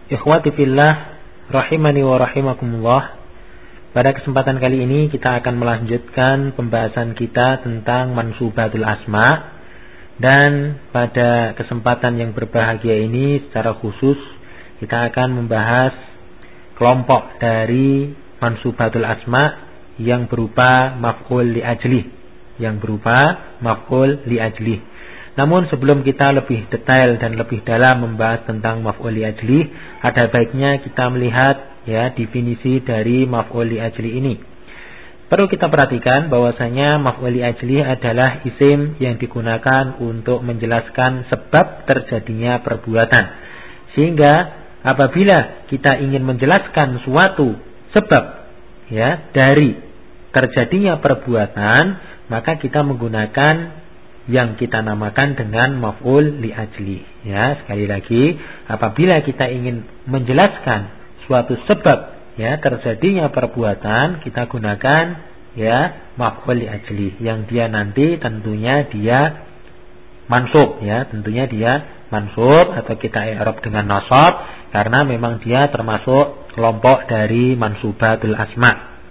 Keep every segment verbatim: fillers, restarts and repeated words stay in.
Ikhwati fillah, rahimani wa rahimakumullah. Pada kesempatan kali ini kita akan melanjutkan pembahasan kita tentang mansubatul asma. Dan pada kesempatan yang berbahagia ini secara khusus kita akan membahas kelompok dari mansubatul asma yang berupa maf'ul li ajlih, yang berupa maf'ul li ajlih. Namun sebelum kita lebih detail dan lebih dalam membahas tentang maf'ul li ajlih, ada baiknya kita melihat ya definisi dari maf'ul li ajlih ini. Perlu kita perhatikan bahwasanya maf'ul li ajlih adalah isim yang digunakan untuk menjelaskan sebab terjadinya perbuatan. Sehingga apabila kita ingin menjelaskan suatu sebab ya dari terjadinya perbuatan, maka kita menggunakan yang kita namakan dengan maf'ul li ajli. Ya, sekali lagi, apabila kita ingin menjelaskan suatu sebab ya terjadinya perbuatan, kita gunakan ya maf'ul li ajli yang dia nanti tentunya dia mansub ya, tentunya dia mansub atau kita i'rab dengan nasab karena memang dia termasuk kelompok dari mansubatul asma.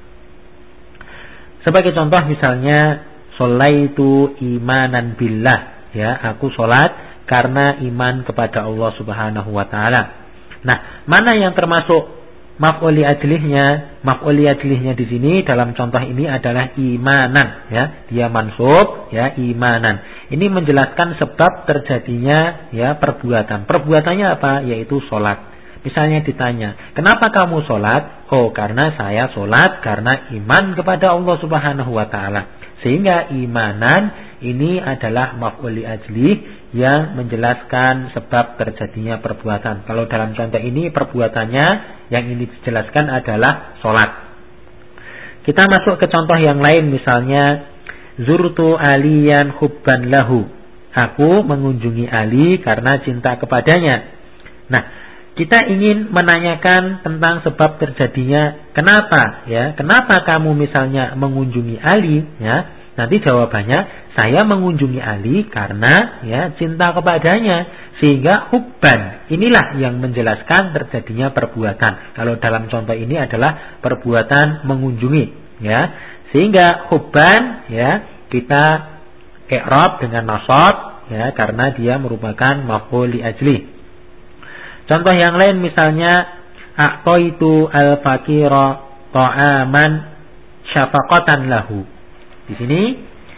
Sebagai contoh misalnya Sholaitu imanan billah, ya, aku sholat karena iman kepada Allah Subhanahu wa taala. Nah, mana yang termasuk maf'ul li ajlihnya? Maf'ul li ajlihnya di sini dalam contoh ini adalah imanan, ya. Dia mansub, ya, imanan. Ini menjelaskan sebab terjadinya ya perbuatan. Perbuatannya apa? Yaitu sholat. Misalnya ditanya, kenapa kamu sholat? Oh, karena saya sholat karena iman kepada Allah Subhanahu wa taala. Sehingga imanan ini adalah maf'ul li ajlih yang menjelaskan sebab terjadinya perbuatan. Kalau dalam contoh ini perbuatannya yang ini dijelaskan adalah sholat. Kita masuk ke contoh yang lain, misalnya zurtu aliyan hubban lahu. Aku mengunjungi Ali karena cinta kepadanya. Nah, kita ingin menanyakan tentang sebab terjadinya kenapa ya? Kenapa kamu misalnya mengunjungi Ali ya? Nanti jawabannya saya mengunjungi Ali karena ya cinta kepadanya. Sehingga hubban inilah yang menjelaskan terjadinya perbuatan. Kalau dalam contoh ini adalah perbuatan mengunjungi ya. Sehingga hubban ya kita i'rab dengan nasab ya karena dia merupakan maf'ul li ajlih. Contoh yang lain misalnya a'taitu al-faqira ta'aman syafaqatan lahu. Di sini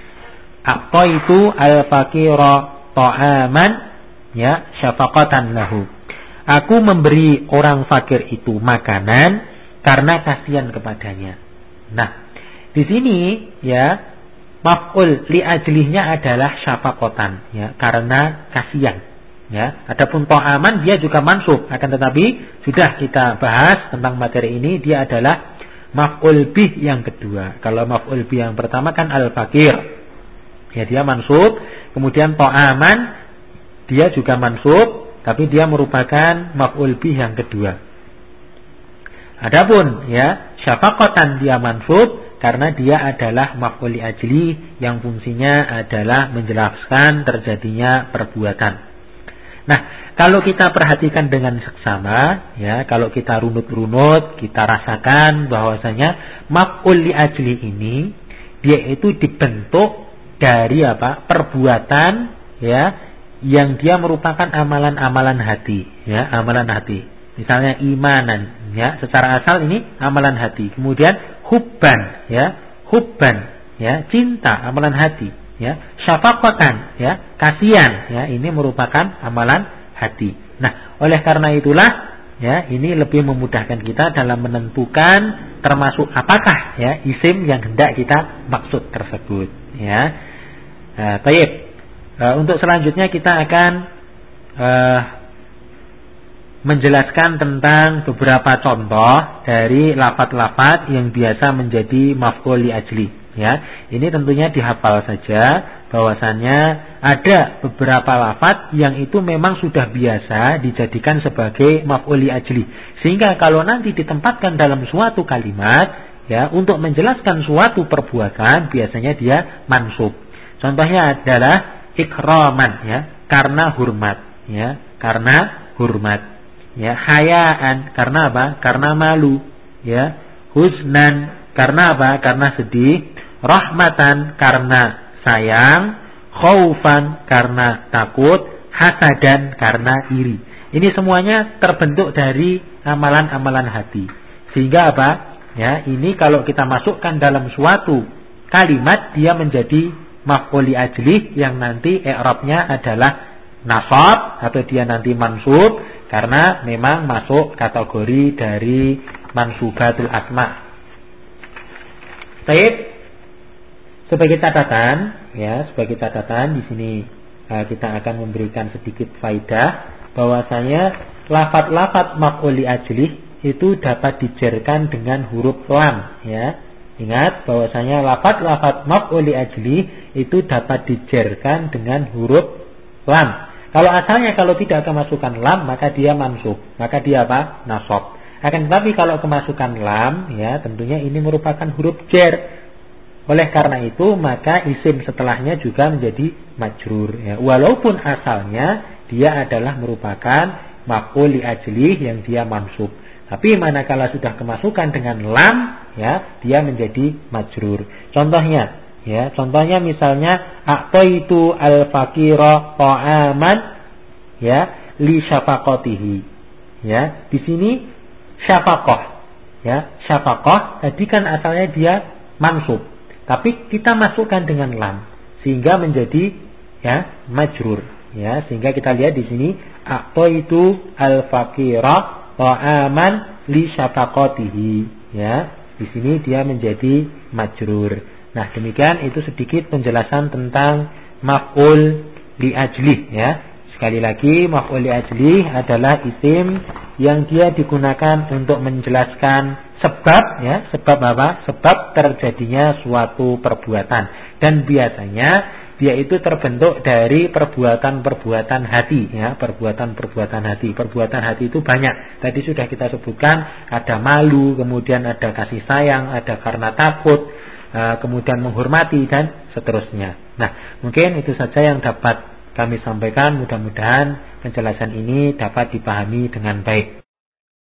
a'taitu al-faqira ta'aman ya syafaqatan lahu. Aku memberi orang fakir itu makanan karena kasihan kepadanya. Nah, di sini ya maf'ul li ajlihnya adalah syafaqatan ya karena kasihan. Ya, adapun ta'aman dia juga mansub, akan tetapi sudah kita bahas tentang materi ini, dia adalah maf'ul bih yang kedua. Kalau maf'ul bih yang pertama kan al-fakir. Ya, dia mansub, kemudian ta'aman dia juga mansub, tapi dia merupakan maf'ul bih yang kedua. Adapun ya, syafaqatan dia mansub karena dia adalah maf'ul li ajli yang fungsinya adalah menjelaskan terjadinya perbuatan. Nah, kalau kita perhatikan dengan seksama, ya, kalau kita runut-runut, kita rasakan bahwasanya maf'ul li ajli ini dia itu dibentuk dari apa? Perbuatan, ya, yang dia merupakan amalan-amalan hati, ya, amalan hati. Misalnya imanan, ya, secara asal ini amalan hati. Kemudian hubban, ya, hubban, ya, cinta, amalan hati. Ya, syafaqatan ya, kasihan ya, ini merupakan amalan hati. Nah, oleh karena itulah ya, ini lebih memudahkan kita dalam menentukan termasuk apakah ya isim yang hendak kita maksud tersebut ya. Nah, baik. Uh, untuk selanjutnya kita akan uh, menjelaskan tentang beberapa contoh dari lafaz-lafaz yang biasa menjadi maf'ul li ajli. Ya, ini tentunya dihafal saja bahwasannya ada beberapa lafaz yang itu memang sudah biasa dijadikan sebagai maf'ul li ajli. Sehingga kalau nanti ditempatkan dalam suatu kalimat ya untuk menjelaskan suatu perbuatan biasanya dia mansub. Contohnya adalah ikraman ya, karena hormat ya, karena hormat. ya, hayaan karena apa? Karena malu, ya, huznan karena apa? Karena sedih, rahmatan karena sayang, khaufan karena takut, hasadan karena iri. Ini semuanya terbentuk dari amalan-amalan hati. Sehingga apa? Ya, ini kalau kita masukkan dalam suatu kalimat, dia menjadi maf'ul li ajlih yang nanti i'rabnya adalah nasab atau dia nanti mansub karena memang masuk kategori dari mansubatul asma. Baik, sebagai catatan, ya, sebagai catatan di sini uh, kita akan memberikan sedikit faidah bahwasanya lafaz-lafaz maf'ul li ajlih itu dapat dijerkan dengan huruf lam, ya. Ingat bahwasanya lafaz-lafaz maf'ul li ajlih itu dapat dijerkan dengan huruf lam. Kalau asalnya kalau tidak kemasukan lam maka dia mansub, maka dia apa? Nasab. Akan tetapi kalau kemasukan lam, ya, tentunya ini merupakan huruf jar. Oleh karena itu maka isim setelahnya juga menjadi majrur, ya. Walaupun asalnya dia adalah merupakan maf'ul li ajlih yang dia mansub. Tapi manakala sudah kemasukan dengan lam, ya, dia menjadi majrur. Contohnya, ya, contohnya misalnya a'taitu al-faqira ta'aman, ya, li syafaqatihi. Ya, di sini syafaqah, ya, syafaqah tadi kan asalnya dia mansub. Tapi kita masukkan dengan lam sehingga menjadi, ya, majrur, ya, sehingga kita lihat di sini a'taitu al-faqira ta'aman li syafaqatihi, ya. Di sini dia menjadi majrur. Nah, demikian itu sedikit penjelasan tentang maf'ul li ajlih, ya. Sekali lagi, maf'ul li ajlih adalah isim yang dia digunakan untuk menjelaskan sebab, ya, sebab apa? Sebab terjadinya suatu perbuatan. Dan biasanya dia itu terbentuk dari perbuatan-perbuatan hati, ya, perbuatan-perbuatan hati. Perbuatan hati itu banyak. Tadi sudah kita sebutkan, ada malu, kemudian ada kasih sayang, ada karena takut, kemudian menghormati dan seterusnya. Nah, mungkin itu saja yang dapat kami sampaikan. Mudah-mudahan penjelasan ini dapat dipahami dengan baik.